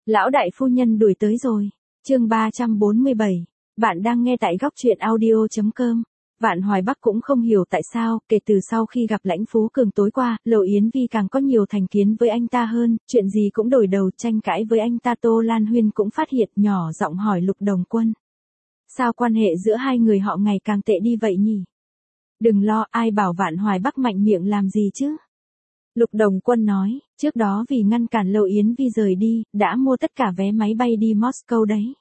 Lão đại phu nhân đuổi tới rồi. Chương 347. Bạn đang nghe tại góc truyện audio.com. Vạn Hoài Bắc cũng không hiểu tại sao, kể từ sau khi gặp Lãnh Phú Cường tối qua, Lầu Yến Vi càng có nhiều thành kiến với anh ta hơn, chuyện gì cũng đổi đầu, tranh cãi với anh ta. Tô Lan Huyên cũng phát hiện, nhỏ giọng hỏi Lục Đồng Quân. Sao quan hệ giữa hai người họ ngày càng tệ đi vậy nhỉ? Đừng lo, ai bảo Vạn Hoài Bắc mạnh miệng làm gì chứ? Lục Đồng Quân nói, trước đó vì ngăn cản Lầu Yến Vi rời đi, đã mua tất cả vé máy bay đi Moscow đấy.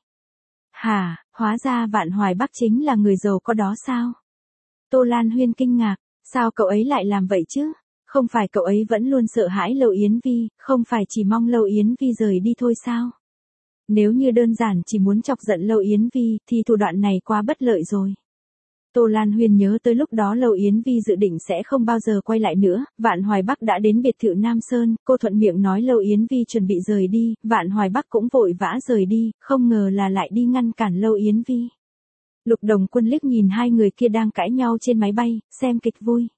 Hả, hóa ra Vạn Hoài Bắc chính là người giàu có đó sao? Tô Lan Huyên kinh ngạc, sao cậu ấy lại làm vậy chứ? Không phải cậu ấy vẫn luôn sợ hãi Lầu Yến Vi, không phải chỉ mong Lầu Yến Vi rời đi thôi sao? Nếu như đơn giản chỉ muốn chọc giận Lầu Yến Vi, thì thủ đoạn này quá bất lợi rồi. Tô Lan Huyên nhớ tới lúc đó Lầu Yến Vi dự định sẽ không bao giờ quay lại nữa, Vạn Hoài Bắc đã đến biệt thự Nam Sơn, cô thuận miệng nói Lầu Yến Vi chuẩn bị rời đi, Vạn Hoài Bắc cũng vội vã rời đi, không ngờ là lại đi ngăn cản Lầu Yến Vi. Lục Đồng Quân liếc nhìn hai người kia đang cãi nhau trên máy bay, xem kịch vui.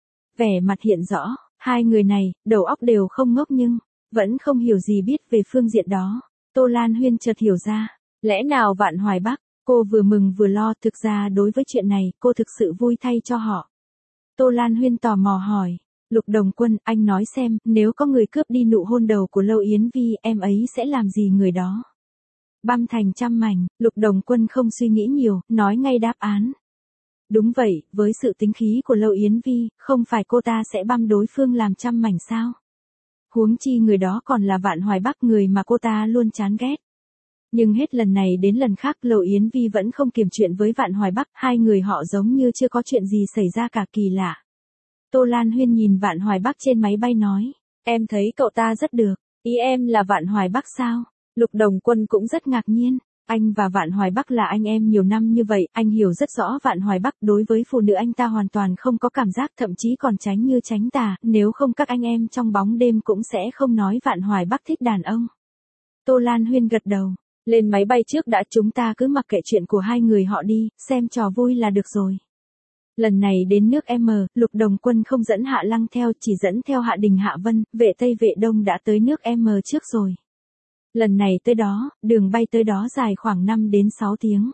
Vẻ mặt hiện rõ, hai người này, đầu óc đều không ngốc nhưng, vẫn không hiểu gì biết về phương diện đó. Tô Lan Huyên chợt hiểu ra, lẽ nào Vạn Hoài Bắc? Cô vừa mừng vừa lo, thực ra đối với chuyện này, cô thực sự vui thay cho họ. Tô Lan Huyên tò mò hỏi, Lục Đồng Quân, anh nói xem, nếu có người cướp đi nụ hôn đầu của Lầu Yến Vi, em ấy sẽ làm gì người đó? Băm thành trăm mảnh. Lục Đồng Quân không suy nghĩ nhiều, nói ngay đáp án. Đúng vậy, với sự tính khí của Lầu Yến Vi, không phải cô ta sẽ băm đối phương làm trăm mảnh sao? Huống chi người đó còn là Vạn Hoài Bắc, người mà cô ta luôn chán ghét. Nhưng hết lần này đến lần khác Lầu Yến Vi vẫn không kiềm chuyện với Vạn Hoài Bắc, hai người họ giống như chưa có chuyện gì xảy ra cả, kỳ lạ. Tô Lan Huyên nhìn Vạn Hoài Bắc trên máy bay nói, em thấy cậu ta rất được, ý em là Vạn Hoài Bắc sao? Lục Đồng Quân cũng rất ngạc nhiên, anh và Vạn Hoài Bắc là anh em nhiều năm như vậy, anh hiểu rất rõ Vạn Hoài Bắc, đối với phụ nữ anh ta hoàn toàn không có cảm giác, thậm chí còn tránh như tránh tà, nếu không các anh em trong bóng đêm cũng sẽ không nói Vạn Hoài Bắc thích đàn ông. Tô Lan Huyên gật đầu. Lên máy bay trước đã, chúng ta cứ mặc kệ chuyện của hai người họ đi, xem trò vui là được rồi. Lần này đến nước M, Lục Đồng Quân không dẫn Hạ Lăng theo, chỉ dẫn theo Hạ Đình Hạ Vân, vệ Tây vệ Đông đã tới nước M trước rồi. Lần này tới đó, đường bay tới đó dài khoảng 5 đến 6 tiếng.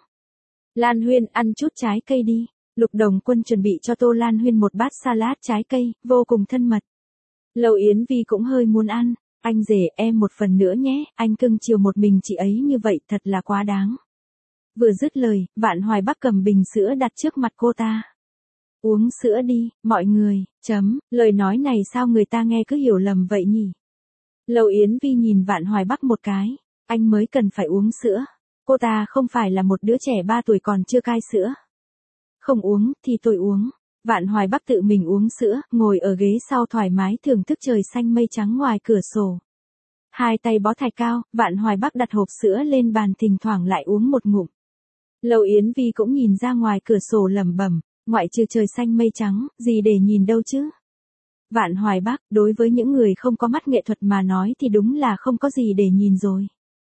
Lan Huyên, ăn chút trái cây đi. Lục Đồng Quân chuẩn bị cho Tô Lan Huyên một bát salad trái cây, vô cùng thân mật. Lầu Yến Vi cũng hơi muốn ăn. Anh rể, em một phần nữa nhé, anh cưng chiều một mình chị ấy như vậy thật là quá đáng. Vừa dứt lời, Vạn Hoài Bắc cầm bình sữa đặt trước mặt cô ta. Uống sữa đi, mọi người, lời nói này sao người ta nghe cứ hiểu lầm vậy nhỉ? Lầu Yến Vi nhìn Vạn Hoài Bắc một cái, anh mới cần phải uống sữa. Cô ta không phải là một đứa trẻ 3 tuổi còn chưa cai sữa. Không uống, thì tôi uống. Vạn Hoài Bắc tự mình uống sữa, ngồi ở ghế sau thoải mái thưởng thức trời xanh mây trắng ngoài cửa sổ. Hai tay bó thạch cao, Vạn Hoài Bắc đặt hộp sữa lên bàn, thỉnh thoảng lại uống một ngụm. Lầu Yến Vi cũng nhìn ra ngoài cửa sổ lẩm bẩm, ngoại trừ trời xanh mây trắng, gì để nhìn đâu chứ? Vạn Hoài Bắc, đối với những người không có mắt nghệ thuật mà nói thì đúng là không có gì để nhìn rồi.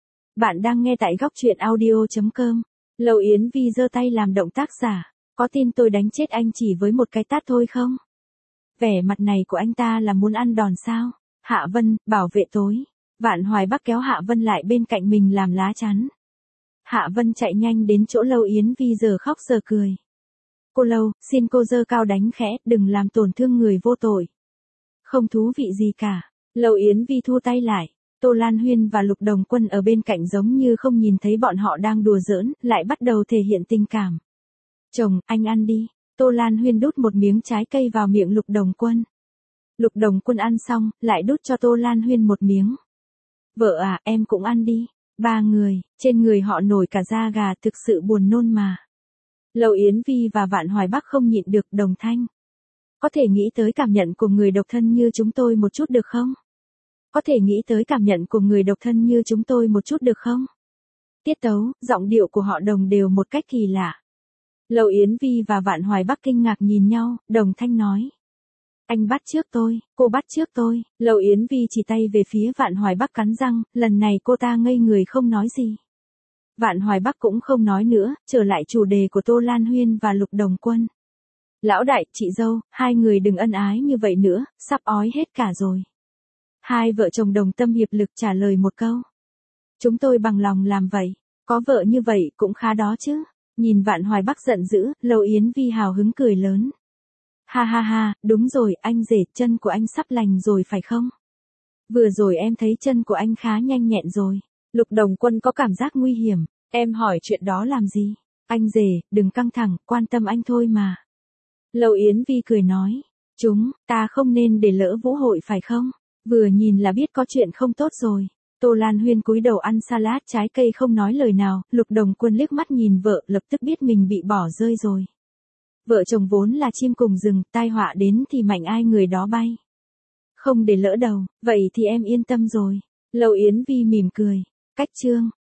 Bạn đang nghe tại góc truyện audio.com. Lầu Yến Vi giơ tay làm động tác giả. Có tin tôi đánh chết anh chỉ với một cái tát thôi không? Vẻ mặt này của anh ta là muốn ăn đòn sao? Hạ Vân, bảo vệ tối. Vạn Hoài Bắc kéo Hạ Vân lại bên cạnh mình làm lá chắn. Hạ Vân chạy nhanh đến chỗ Lầu Yến Vi giờ khóc giờ cười. Cô Lầu, xin cô giơ cao đánh khẽ, đừng làm tổn thương người vô tội. Không thú vị gì cả. Lầu Yến Vi thu tay lại. Tô Lan Huyên và Lục Đồng Quân ở bên cạnh giống như không nhìn thấy bọn họ đang đùa giỡn, lại bắt đầu thể hiện tình cảm. Chồng, anh ăn đi. Tô Lan Huyên đút một miếng trái cây vào miệng Lục Đồng Quân. Lục Đồng Quân ăn xong, lại đút cho Tô Lan Huyên một miếng. Vợ à, em cũng ăn đi. Ba người, trên người họ nổi cả da gà, thực sự buồn nôn mà. Lầu Yến Vi và Vạn Hoài Bắc không nhịn được, đồng thanh. Có thể nghĩ tới cảm nhận của người độc thân như chúng tôi một chút được không? Có thể nghĩ tới cảm nhận của người độc thân như chúng tôi một chút được không? Tiết tấu, giọng điệu của họ đồng đều một cách kỳ lạ. Lầu Yến Vi và Vạn Hoài Bắc kinh ngạc nhìn nhau, đồng thanh nói. Anh bắt trước tôi, cô bắt trước tôi. Lầu Yến Vi chỉ tay về phía Vạn Hoài Bắc cắn răng, lần này cô ta ngây người không nói gì. Vạn Hoài Bắc cũng không nói nữa, trở lại chủ đề của Tô Lan Huyên và Lục Đồng Quân. Lão đại, chị dâu, hai người đừng ân ái như vậy nữa, sắp ói hết cả rồi. Hai vợ chồng đồng tâm hiệp lực trả lời một câu. Chúng tôi bằng lòng làm vậy. Có vợ như vậy cũng khá đó chứ. Nhìn Vạn Hoài Bắc giận dữ, Lầu Yến Vi hào hứng cười lớn. Ha ha ha, đúng rồi, anh rể, chân của anh sắp lành rồi phải không? Vừa rồi em thấy chân của anh khá nhanh nhẹn rồi. Lục Đồng Quân có cảm giác nguy hiểm. Em hỏi chuyện đó làm gì? Anh rể, đừng căng thẳng, quan tâm anh thôi mà. Lầu Yến Vi cười nói. Ta không nên để lỡ vũ hội phải không? Vừa nhìn là biết có chuyện không tốt rồi. Tô Lan Huyên cúi đầu ăn salad trái cây không nói lời nào, Lục Đồng Quân liếc mắt nhìn vợ, lập tức biết mình bị bỏ rơi rồi. Vợ chồng vốn là chim cùng rừng, tai họa đến thì mạnh ai người đó bay. Không để lỡ đầu, vậy thì em yên tâm rồi. Lầu Yến Vi mỉm cười. Cách chương